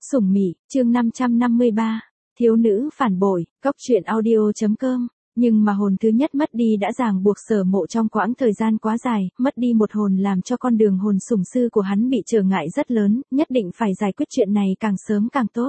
Sủng Mị, chương 553, thiếu nữ phản bội, góc truyện audio.com. Nhưng mà hồn thứ nhất mất đi đã ràng buộc Sở Mộ trong quãng thời gian quá dài, mất đi một hồn làm cho con đường hồn sủng sư của hắn bị trở ngại rất lớn, nhất định phải giải quyết chuyện này càng sớm càng tốt.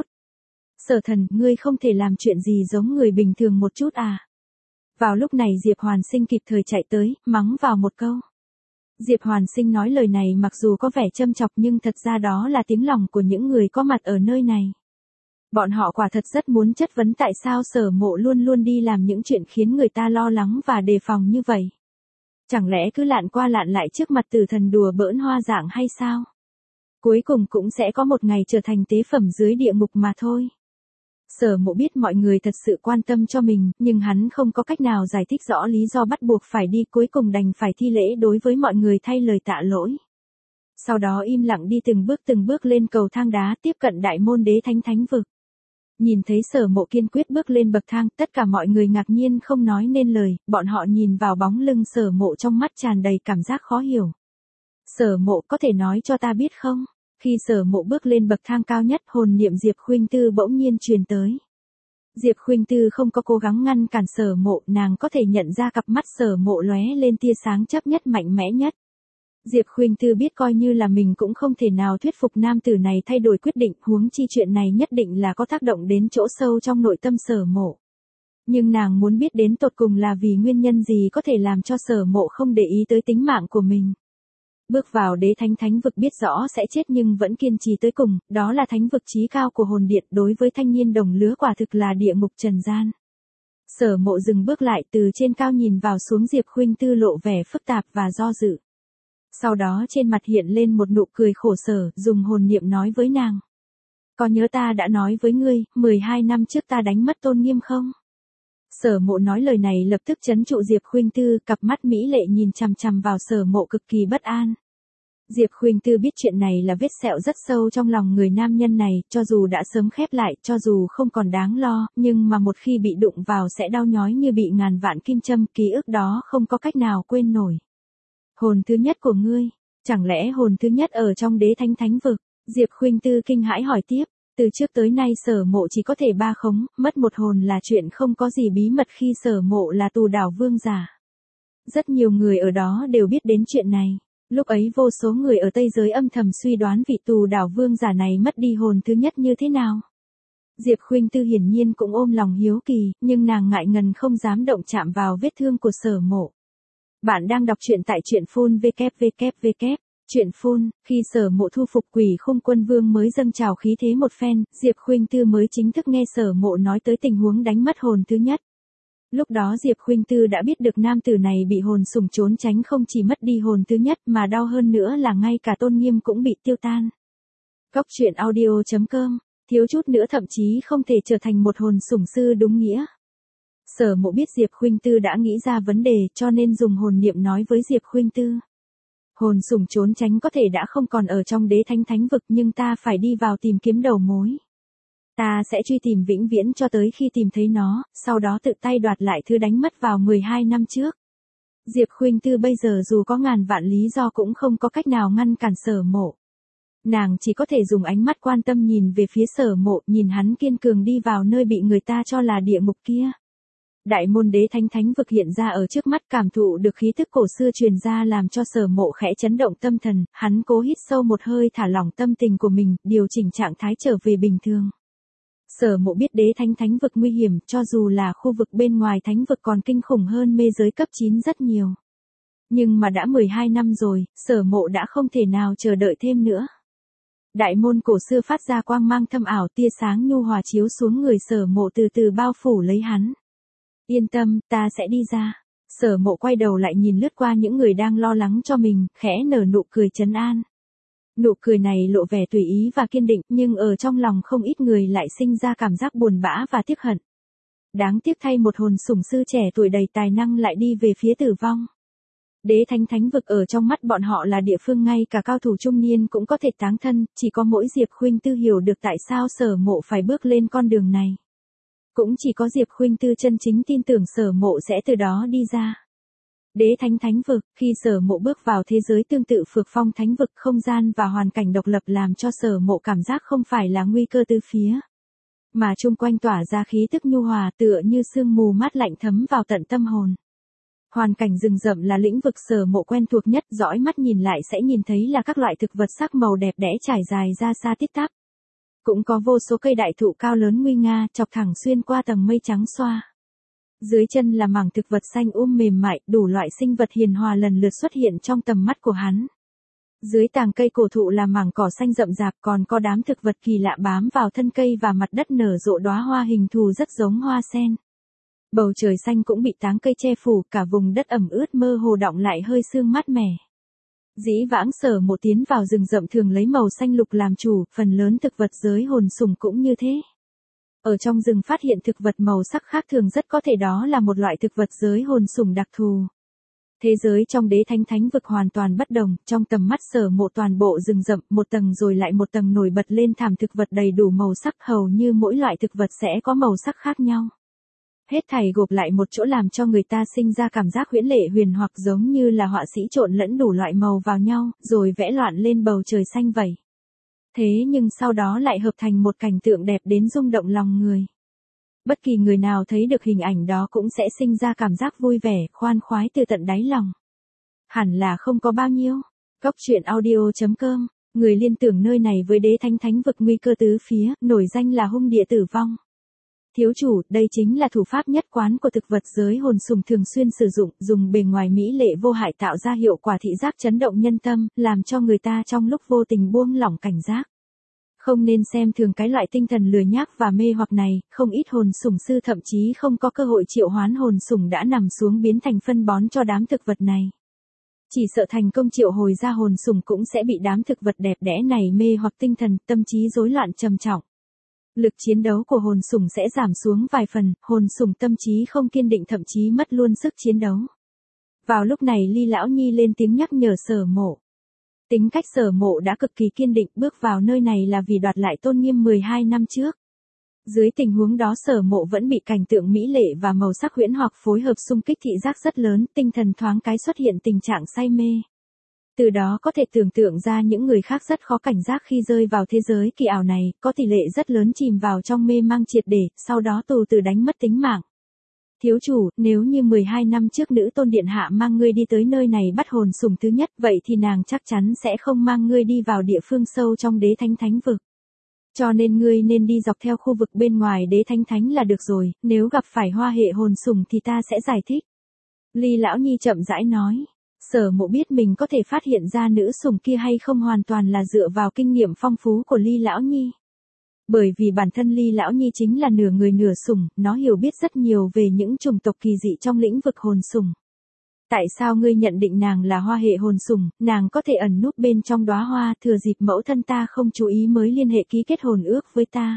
Sở Thần, ngươi không thể làm chuyện gì giống người bình thường một chút à? Vào lúc này Diệp Hoàn Sinh kịp thời chạy tới, mắng vào một câu. Diệp Hoàn Sinh nói lời này mặc dù có vẻ châm chọc nhưng thật ra đó là tiếng lòng của những người có mặt ở nơi này. Bọn họ quả thật rất muốn chất vấn tại sao Sở Mộ luôn luôn đi làm những chuyện khiến người ta lo lắng và đề phòng như vậy. Chẳng lẽ cứ lạn qua lạn lại trước mặt tử thần đùa bỡn hoa dạng hay sao? Cuối cùng cũng sẽ có một ngày trở thành tế phẩm dưới địa ngục mà thôi. Sở Mộ biết mọi người thật sự quan tâm cho mình, nhưng hắn không có cách nào giải thích rõ lý do bắt buộc phải đi, cuối cùng đành phải thi lễ đối với mọi người thay lời tạ lỗi. Sau đó im lặng đi từng bước lên cầu thang đá tiếp cận đại môn đế thánh vực. Nhìn thấy Sở Mộ kiên quyết bước lên bậc thang, tất cả mọi người ngạc nhiên không nói nên lời, bọn họ nhìn vào bóng lưng Sở Mộ trong mắt tràn đầy cảm giác khó hiểu. Sở Mộ, có thể nói cho ta biết không? Khi Sở Mộ bước lên bậc thang cao nhất, hồn niệm Diệp Khuynh Tư bỗng nhiên truyền tới. Diệp Khuynh Tư không có cố gắng ngăn cản Sở Mộ, nàng có thể nhận ra cặp mắt Sở Mộ lóe lên tia sáng chấp nhất mạnh mẽ nhất. Diệp Khuynh Tư biết coi như là mình cũng không thể nào thuyết phục nam tử này thay đổi quyết định, huống chi chuyện này nhất định là có tác động đến chỗ sâu trong nội tâm Sở Mộ. Nhưng nàng muốn biết đến tột cùng là vì nguyên nhân gì có thể làm cho Sở Mộ không để ý tới tính mạng của mình. Bước vào đế thánh vực biết rõ sẽ chết nhưng vẫn kiên trì tới cùng, đó là thánh vực chí cao của hồn điện, đối với thanh niên đồng lứa quả thực là địa ngục trần gian. Sở Mộ dừng bước lại, từ trên cao nhìn vào xuống Diệp Khuynh Tư lộ vẻ phức tạp và do dự. Sau đó trên mặt hiện lên một nụ cười khổ sở, dùng hồn niệm nói với nàng. Có nhớ ta đã nói với ngươi, 12 năm trước ta đánh mất tôn nghiêm không? Sở Mộ nói lời này lập tức trấn trụ Diệp Khuynh Tư, cặp mắt mỹ lệ nhìn chằm chằm vào Sở Mộ cực kỳ bất an. Diệp Khuynh Tư biết chuyện này là vết sẹo rất sâu trong lòng người nam nhân này, cho dù đã sớm khép lại, cho dù không còn đáng lo, nhưng mà một khi bị đụng vào sẽ đau nhói như bị ngàn vạn kim châm, ký ức đó không có cách nào quên nổi. Hồn thứ nhất của ngươi, chẳng lẽ hồn thứ nhất ở trong đế thánh vực? Diệp Khuynh Tư kinh hãi hỏi tiếp, từ trước tới nay Sở Mộ chỉ có thể ba khống, mất một hồn là chuyện không có gì bí mật khi Sở Mộ là Tù Đảo Vương giả. Rất nhiều người ở đó đều biết đến chuyện này, lúc ấy vô số người ở Tây Giới âm thầm suy đoán vị Tù Đảo Vương giả này mất đi hồn thứ nhất như thế nào. Diệp Khuynh Tư hiển nhiên cũng ôm lòng hiếu kỳ, nhưng nàng ngại ngần không dám động chạm vào vết thương của Sở Mộ. Bạn đang đọc truyện tại truyện phun www. Truyện phun, khi Sở Mộ thu phục Quỷ Khung Quân Vương mới dâng trào khí thế một phen, Diệp Khuynh Tư mới chính thức nghe Sở Mộ nói tới tình huống đánh mất hồn thứ nhất. Lúc đó Diệp Khuynh Tư đã biết được nam tử này bị hồn sủng trốn tránh không chỉ mất đi hồn thứ nhất mà đau hơn nữa là ngay cả tôn nghiêm cũng bị tiêu tan. Góc truyện audio.com, thiếu chút nữa thậm chí không thể trở thành một hồn sủng sư đúng nghĩa. Sở Mộ biết Diệp Khuynh Tư đã nghĩ ra vấn đề cho nên dùng hồn niệm nói với Diệp Khuynh Tư. Hồn sủng trốn tránh có thể đã không còn ở trong đế thánh vực nhưng ta phải đi vào tìm kiếm đầu mối. Ta sẽ truy tìm vĩnh viễn cho tới khi tìm thấy nó, sau đó tự tay đoạt lại thứ đánh mất vào 12 năm trước. Diệp Khuynh Tư bây giờ dù có ngàn vạn lý do cũng không có cách nào ngăn cản Sở Mộ. Nàng chỉ có thể dùng ánh mắt quan tâm nhìn về phía Sở Mộ, nhìn hắn kiên cường đi vào nơi bị người ta cho là địa ngục kia. Đại môn đế thánh vực hiện ra ở trước mắt, cảm thụ được khí tức cổ xưa truyền ra làm cho Sở Mộ khẽ chấn động tâm thần, hắn cố hít sâu một hơi thả lỏng tâm tình của mình, điều chỉnh trạng thái trở về bình thường. Sở Mộ biết đế thánh vực nguy hiểm, cho dù là khu vực bên ngoài thánh vực còn kinh khủng hơn mê giới cấp 9 rất nhiều. Nhưng mà đã 12 năm rồi, Sở Mộ đã không thể nào chờ đợi thêm nữa. Đại môn cổ xưa phát ra quang mang thâm ảo, tia sáng nhu hòa chiếu xuống người Sở Mộ từ từ bao phủ lấy hắn. Yên tâm, ta sẽ đi ra. Sở Mộ quay đầu lại nhìn lướt qua những người đang lo lắng cho mình, khẽ nở nụ cười trấn an. Nụ cười này lộ vẻ tùy ý và kiên định, nhưng ở trong lòng không ít người lại sinh ra cảm giác buồn bã và tiếc hận. Đáng tiếc thay một hồn sủng sư trẻ tuổi đầy tài năng lại đi về phía tử vong. Đế thánh vực ở trong mắt bọn họ là địa phương ngay cả cao thủ trung niên cũng có thể táng thân, chỉ có mỗi Diệp Khuynh Tư hiểu được tại sao Sở Mộ phải bước lên con đường này. Cũng chỉ có Diệp Khuynh Tư chân chính tin tưởng Sở Mộ sẽ từ đó đi ra. Đế thánh thánh vực, khi Sở Mộ bước vào thế giới tương tự Phược Phong thánh vực, không gian và hoàn cảnh độc lập làm cho Sở Mộ cảm giác không phải là nguy cơ tứ phía, mà chung quanh tỏa ra khí tức nhu hòa tựa như sương mù mát lạnh thấm vào tận tâm hồn. Hoàn cảnh rừng rậm là lĩnh vực Sở Mộ quen thuộc nhất, dõi mắt nhìn lại sẽ nhìn thấy là các loại thực vật sắc màu đẹp đẽ trải dài ra xa tít tắp. Cũng có vô số cây đại thụ cao lớn nguy nga chọc thẳng xuyên qua tầng mây trắng xoa. Dưới chân là mảng thực vật xanh mềm mại, đủ loại sinh vật hiền hòa lần lượt xuất hiện trong tầm mắt của hắn. Dưới tàng cây cổ thụ là mảng cỏ xanh rậm rạp, còn có đám thực vật kỳ lạ bám vào thân cây và mặt đất nở rộ đóa hoa hình thù rất giống hoa sen. Bầu trời xanh cũng bị tán cây che phủ, cả vùng đất ẩm ướt mơ hồ đọng lại hơi sương mát mẻ. Dĩ vãng Sở Mộ tiến vào rừng rậm thường lấy màu xanh lục làm chủ, phần lớn thực vật giới hồn sủng cũng như thế. Ở trong rừng phát hiện thực vật màu sắc khác thường rất có thể đó là một loại thực vật giới hồn sủng đặc thù. Thế giới trong Đế thánh thánh vực hoàn toàn bất đồng, trong tầm mắt Sở Mộ toàn bộ rừng rậm, một tầng rồi lại một tầng nổi bật lên thảm thực vật đầy đủ màu sắc, hầu như mỗi loại thực vật sẽ có màu sắc khác nhau. Hết thảy gộp lại một chỗ làm cho người ta sinh ra cảm giác huyễn lệ huyền hoặc giống như là họa sĩ trộn lẫn đủ loại màu vào nhau, rồi vẽ loạn lên bầu trời xanh vậy. Thế nhưng sau đó lại hợp thành một cảnh tượng đẹp đến rung động lòng người. Bất kỳ người nào thấy được hình ảnh đó cũng sẽ sinh ra cảm giác vui vẻ, khoan khoái từ tận đáy lòng. Hẳn là không có bao nhiêu. Góc truyện audio.com, người liên tưởng nơi này với Đế thánh thánh vực nguy cơ tứ phía, nổi danh là hung địa tử vong. Thiếu chủ, đây chính là thủ pháp nhất quán của thực vật giới hồn sủng thường xuyên sử dụng, dùng bề ngoài mỹ lệ vô hại tạo ra hiệu quả thị giác chấn động nhân tâm, làm cho người ta trong lúc vô tình buông lỏng cảnh giác. Không nên xem thường cái loại tinh thần lười nhác và mê hoặc này, không ít hồn sủng sư thậm chí không có cơ hội triệu hoán hồn sủng đã nằm xuống biến thành phân bón cho đám thực vật này. Chỉ sợ thành công triệu hồi ra hồn sủng cũng sẽ bị đám thực vật đẹp đẽ này mê hoặc tinh thần, tâm trí rối loạn trầm trọng. Lực chiến đấu của hồn sủng sẽ giảm xuống vài phần, hồn sủng tâm trí không kiên định thậm chí mất luôn sức chiến đấu. Vào lúc này Ly Lão Nhi lên tiếng nhắc nhở Sở Mộ. Tính cách Sở Mộ đã cực kỳ kiên định, bước vào nơi này là vì đoạt lại tôn nghiêm 12 năm trước. Dưới tình huống đó Sở Mộ vẫn bị cảnh tượng mỹ lệ và màu sắc huyễn hoặc phối hợp xung kích thị giác rất lớn, tinh thần thoáng cái xuất hiện tình trạng say mê. Từ đó có thể tưởng tượng ra những người khác rất khó cảnh giác khi rơi vào thế giới kỳ ảo này, có tỷ lệ rất lớn chìm vào trong mê mang triệt để, sau đó từ từ đánh mất tính mạng. Thiếu chủ, nếu như 12 năm trước nữ tôn điện hạ mang ngươi đi tới nơi này bắt hồn sủng thứ nhất, vậy thì nàng chắc chắn sẽ không mang ngươi đi vào địa phương sâu trong Đế thánh thánh vực. Cho nên ngươi nên đi dọc theo khu vực bên ngoài Đế thánh thánh là được rồi, nếu gặp phải hoa hệ hồn sủng thì ta sẽ giải thích. Ly Lão Nhi chậm rãi nói. Sở Mộ biết mình có thể phát hiện ra nữ sủng kia hay không hoàn toàn là dựa vào kinh nghiệm phong phú của Ly Lão Nhi. Bởi vì bản thân Ly Lão Nhi chính là nửa người nửa sủng, nó hiểu biết rất nhiều về những chủng tộc kỳ dị trong lĩnh vực hồn sủng. Tại sao ngươi nhận định nàng là hoa hệ hồn sủng, nàng có thể ẩn núp bên trong đóa hoa, thừa dịp mẫu thân ta không chú ý mới liên hệ ký kết hồn ước với ta.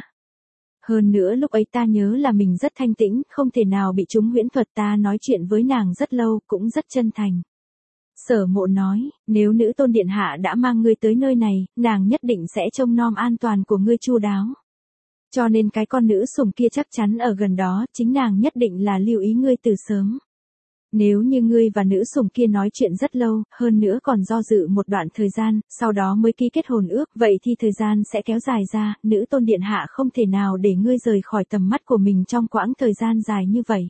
Hơn nữa lúc ấy ta nhớ là mình rất thanh tĩnh, không thể nào bị chúng huyễn thuật, ta nói chuyện với nàng rất lâu, cũng rất chân thành. Sở Mộ nói, nếu nữ tôn điện hạ đã mang ngươi tới nơi này, nàng nhất định sẽ trông nom an toàn của ngươi chu đáo. Cho nên cái con nữ sủng kia chắc chắn ở gần đó, chính nàng nhất định là lưu ý ngươi từ sớm. Nếu như ngươi và nữ sủng kia nói chuyện rất lâu, hơn nữa còn do dự một đoạn thời gian, sau đó mới ký kết hồn ước, vậy thì thời gian sẽ kéo dài ra, nữ tôn điện hạ không thể nào để ngươi rời khỏi tầm mắt của mình trong quãng thời gian dài như vậy.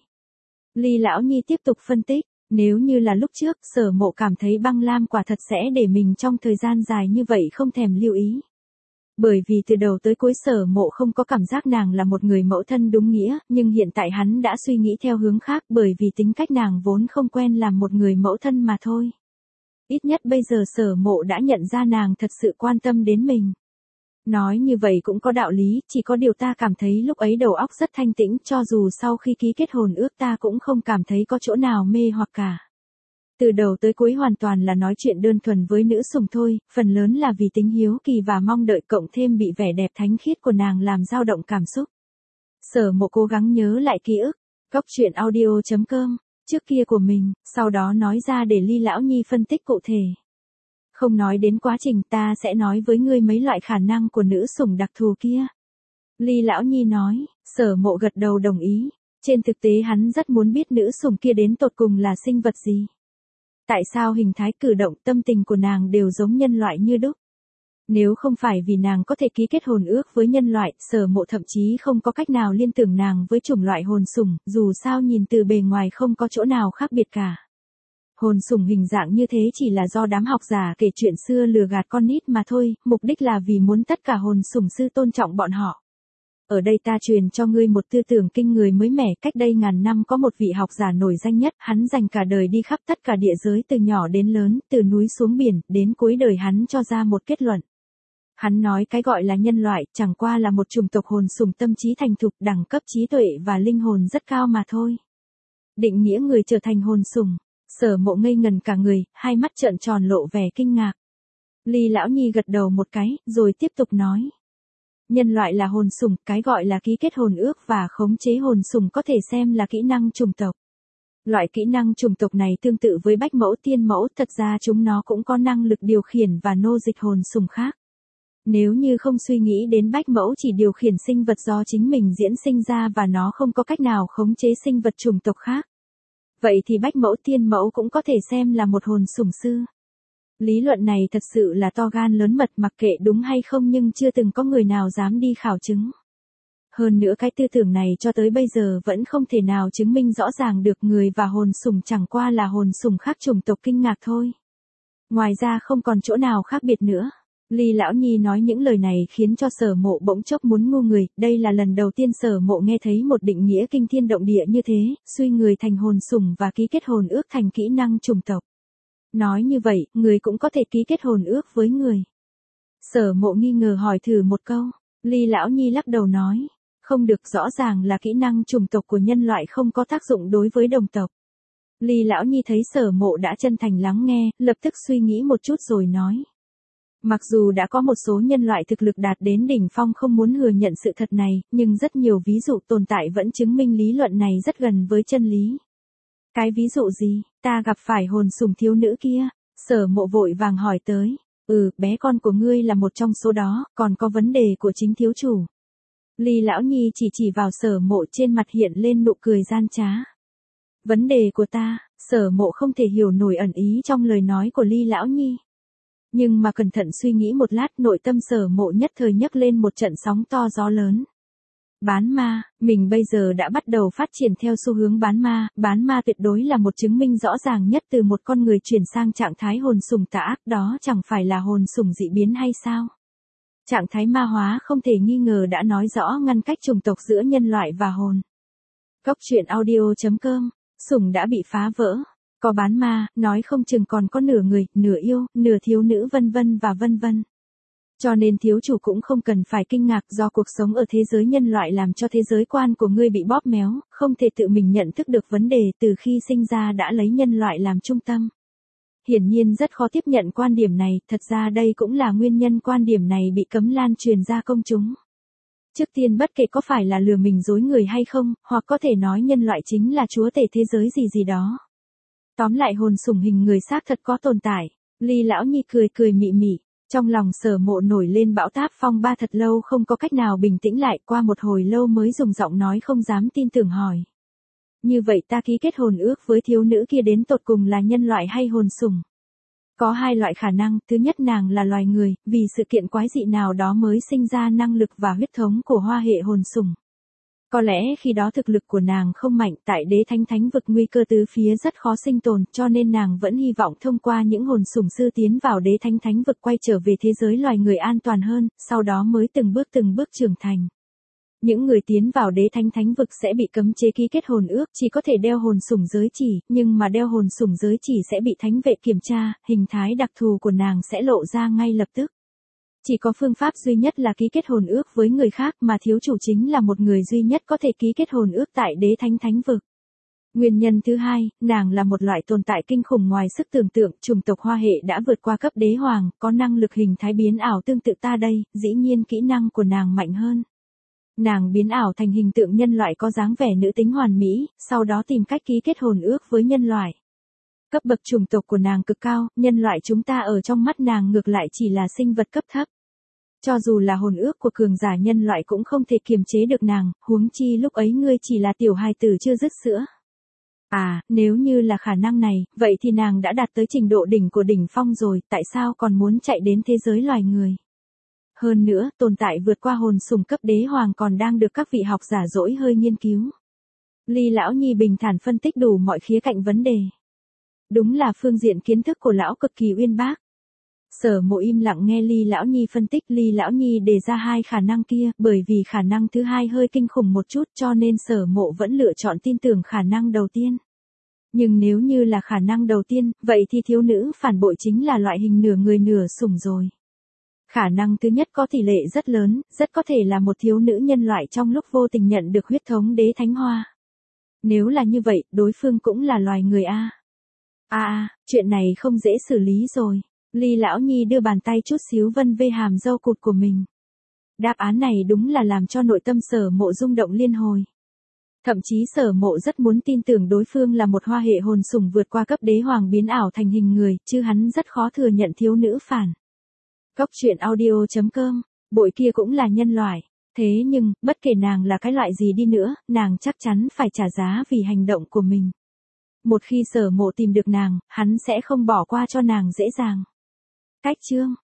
Ly Lão Nhi tiếp tục phân tích. Nếu như là lúc trước, Sở Mộ cảm thấy Băng Lam quả thật sẽ để mình trong thời gian dài như vậy không thèm lưu ý. Bởi vì từ đầu tới cuối Sở Mộ không có cảm giác nàng là một người mẫu thân đúng nghĩa, nhưng hiện tại hắn đã suy nghĩ theo hướng khác bởi vì tính cách nàng vốn không quen làm một người mẫu thân mà thôi. Ít nhất bây giờ Sở Mộ đã nhận ra nàng thật sự quan tâm đến mình. Nói như vậy cũng có đạo lý, chỉ có điều ta cảm thấy lúc ấy đầu óc rất thanh tĩnh, cho dù sau khi ký kết hồn ước ta cũng không cảm thấy có chỗ nào mê hoặc cả. Từ đầu tới cuối hoàn toàn là nói chuyện đơn thuần với nữ sủng thôi, phần lớn là vì tính hiếu kỳ và mong đợi cộng thêm bị vẻ đẹp thánh khiết của nàng làm dao động cảm xúc. Sở Mộ cố gắng nhớ lại ký ức, góc truyện audio.com, trước kia của mình, sau đó nói ra để Ly Lão Nhi phân tích cụ thể. Không nói đến quá trình, ta sẽ nói với ngươi mấy loại khả năng của nữ sủng đặc thù kia. Ly Lão Nhi nói, Sở Mộ gật đầu đồng ý. Trên thực tế hắn rất muốn biết nữ sủng kia đến tột cùng là sinh vật gì. Tại sao hình thái cử động tâm tình của nàng đều giống nhân loại như đúc? Nếu không phải vì nàng có thể ký kết hồn ước với nhân loại, Sở Mộ thậm chí không có cách nào liên tưởng nàng với chủng loại hồn sủng, dù sao nhìn từ bề ngoài không có chỗ nào khác biệt cả. Hồn sủng hình dạng như thế chỉ là do đám học giả kể chuyện xưa lừa gạt con nít mà thôi, mục đích là vì muốn tất cả hồn sủng sư tôn trọng bọn họ. Ở đây ta truyền cho ngươi một tư tưởng kinh người mới mẻ, cách đây ngàn năm có một vị học giả nổi danh nhất, hắn dành cả đời đi khắp tất cả địa giới từ nhỏ đến lớn, từ núi xuống biển, đến cuối đời hắn cho ra một kết luận. Hắn nói cái gọi là nhân loại chẳng qua là một chủng tộc hồn sủng tâm trí thành thục, đẳng cấp trí tuệ và linh hồn rất cao mà thôi. Định nghĩa người trở thành hồn sủng. Sở Mộ ngây ngần cả người, hai mắt trợn tròn lộ vẻ kinh ngạc. Ly Lão Nhi gật đầu một cái, rồi tiếp tục nói. Nhân loại là hồn sủng, cái gọi là ký kết hồn ước và khống chế hồn sủng có thể xem là kỹ năng chủng tộc. Loại kỹ năng chủng tộc này tương tự với bách mẫu tiên mẫu, thật ra chúng nó cũng có năng lực điều khiển và nô dịch hồn sủng khác. Nếu như không suy nghĩ đến bách mẫu chỉ điều khiển sinh vật do chính mình diễn sinh ra và nó không có cách nào khống chế sinh vật chủng tộc khác. Vậy thì bách mẫu tiên mẫu cũng có thể xem là một hồn sủng sư. Lý luận này thật sự là to gan lớn mật, mặc kệ đúng hay không nhưng chưa từng có người nào dám đi khảo chứng. Hơn nữa cái tư tưởng này cho tới bây giờ vẫn không thể nào chứng minh rõ ràng được, người và hồn sủng chẳng qua là hồn sủng khác chủng tộc kinh ngạc thôi. Ngoài ra không còn chỗ nào khác biệt nữa. Ly Lão Nhi nói những lời này khiến cho Sở Mộ bỗng chốc muốn ngu người, đây là lần đầu tiên Sở Mộ nghe thấy một định nghĩa kinh thiên động địa như thế, suy người thành hồn sủng và ký kết hồn ước thành kỹ năng chủng tộc. Nói như vậy, người cũng có thể ký kết hồn ước với người. Sở Mộ nghi ngờ hỏi thử một câu, Ly Lão Nhi lắc đầu nói, không được, rõ ràng là kỹ năng chủng tộc của nhân loại không có tác dụng đối với đồng tộc. Ly Lão Nhi thấy Sở Mộ đã chân thành lắng nghe, lập tức suy nghĩ một chút rồi nói. Mặc dù đã có một số nhân loại thực lực đạt đến đỉnh phong không muốn thừa nhận sự thật này, nhưng rất nhiều ví dụ tồn tại vẫn chứng minh lý luận này rất gần với chân lý. Cái ví dụ gì? Ta gặp phải hồn sủng thiếu nữ kia. Sở Mộ vội vàng hỏi tới. Bé con của ngươi là một trong số đó, còn có vấn đề của chính thiếu chủ. Ly Lão Nhi chỉ vào Sở Mộ, trên mặt hiện lên nụ cười gian trá. Vấn đề của ta? Sở Mộ không thể hiểu nổi ẩn ý trong lời nói của Ly Lão Nhi. Nhưng mà cẩn thận suy nghĩ một lát, nội tâm Sở Mộ nhất thời nhấc lên một trận sóng to gió lớn. Bán ma, mình bây giờ đã bắt đầu phát triển theo xu hướng bán ma tuyệt đối là một chứng minh rõ ràng nhất từ một con người chuyển sang trạng thái hồn sủng tà ác, đó chẳng phải là hồn sủng dị biến hay sao? Trạng thái ma hóa không thể nghi ngờ đã nói rõ ngăn cách chủng tộc giữa nhân loại và hồn. Cốc truyện audio.com, sủng đã bị phá vỡ. Có bán ma, nói không chừng còn có nửa người, nửa yêu, nửa thiếu nữ vân vân và vân vân. Cho nên thiếu chủ cũng không cần phải kinh ngạc do cuộc sống ở thế giới nhân loại làm cho thế giới quan của ngươi bị bóp méo, không thể tự mình nhận thức được vấn đề từ khi sinh ra đã lấy nhân loại làm trung tâm. Hiển nhiên rất khó tiếp nhận quan điểm này, thật ra đây cũng là nguyên nhân quan điểm này bị cấm lan truyền ra công chúng. Trước tiên bất kể có phải là lừa mình dối người hay không, hoặc có thể nói nhân loại chính là chúa tể thế giới gì đó. Tóm lại hồn sủng hình người xác thật có tồn tại. Ly Lão Nhi cười mị mị. Trong lòng Sở Mộ nổi lên bão táp phong ba, thật lâu không có cách nào bình tĩnh lại, qua một hồi lâu mới dùng giọng nói không dám tin tưởng hỏi. Như vậy ta ký kết hồn ước với thiếu nữ kia đến tột cùng là nhân loại hay hồn sủng? Có hai loại khả năng, thứ nhất nàng là loài người, vì sự kiện quái dị nào đó mới sinh ra năng lực và huyết thống của hoa hệ hồn sủng. Có lẽ khi đó thực lực của nàng không mạnh, tại đế thánh vực nguy cơ tứ phía rất khó sinh tồn, cho nên nàng vẫn hy vọng thông qua những hồn sủng sư tiến vào đế thánh vực quay trở về thế giới loài người an toàn hơn, sau đó mới từng bước trưởng thành. Những người tiến vào đế thánh vực sẽ bị cấm chế ký kết hồn ước, chỉ có thể đeo hồn sủng giới chỉ, nhưng mà đeo hồn sủng giới chỉ sẽ bị thánh vệ kiểm tra, hình thái đặc thù của nàng sẽ lộ ra ngay lập tức. Chỉ có phương pháp duy nhất là ký kết hồn ước với người khác, mà thiếu chủ chính là một người duy nhất có thể ký kết hồn ước tại đế thánh vực. Nguyên nhân thứ hai, nàng là một loại tồn tại kinh khủng ngoài sức tưởng tượng, chủng tộc hoa hệ đã vượt qua cấp đế hoàng, có năng lực hình thái biến ảo tương tự ta đây, dĩ nhiên kỹ năng của nàng mạnh hơn. Nàng biến ảo thành hình tượng nhân loại có dáng vẻ nữ tính hoàn mỹ, sau đó tìm cách ký kết hồn ước với nhân loại. Cấp bậc chủng tộc của nàng cực cao, nhân loại chúng ta ở trong mắt nàng ngược lại chỉ là sinh vật cấp thấp. Cho dù là hồn ước của cường giả nhân loại cũng không thể kiềm chế được nàng, huống chi lúc ấy ngươi chỉ là tiểu hài tử chưa dứt sữa. À, nếu như là khả năng này, vậy thì nàng đã đạt tới trình độ đỉnh của đỉnh phong rồi, tại sao còn muốn chạy đến thế giới loài người? Hơn nữa, tồn tại vượt qua hồn sùng cấp đế hoàng còn đang được các vị học giả dỗi hơi nghiên cứu. Ly lão nhi bình thản phân tích đủ mọi khía cạnh vấn đề. Đúng là phương diện kiến thức của lão cực kỳ uyên bác. Sở Mộ im lặng nghe Ly lão nhi phân tích. Ly lão nhi đề ra hai khả năng kia, bởi vì khả năng thứ hai hơi kinh khủng một chút cho nên Sở Mộ vẫn lựa chọn tin tưởng khả năng đầu tiên. Nhưng nếu như là khả năng đầu tiên, vậy thì thiếu nữ phản bội chính là loại hình nửa người nửa sủng rồi. Khả năng thứ nhất có tỷ lệ rất lớn, rất có thể là một thiếu nữ nhân loại trong lúc vô tình nhận được huyết thống đế thánh hoa. Nếu là như vậy, đối phương cũng là loài người a. Chuyện này không dễ xử lý rồi. Ly lão nhi đưa bàn tay chút xíu vân vê hàm râu cụt của mình. Đáp án này đúng là làm cho nội tâm Sở Mộ rung động liên hồi. Thậm chí Sở Mộ rất muốn tin tưởng đối phương là một hoa hệ hồn sủng vượt qua cấp đế hoàng biến ảo thành hình người, chứ hắn rất khó thừa nhận thiếu nữ phản. Góc truyện audio.com, bội kia cũng là nhân loại. Thế nhưng, bất kể nàng là cái loại gì đi nữa, nàng chắc chắn phải trả giá vì hành động của mình. Một khi Sở Mộ tìm được nàng, hắn sẽ không bỏ qua cho nàng dễ dàng. Cách chương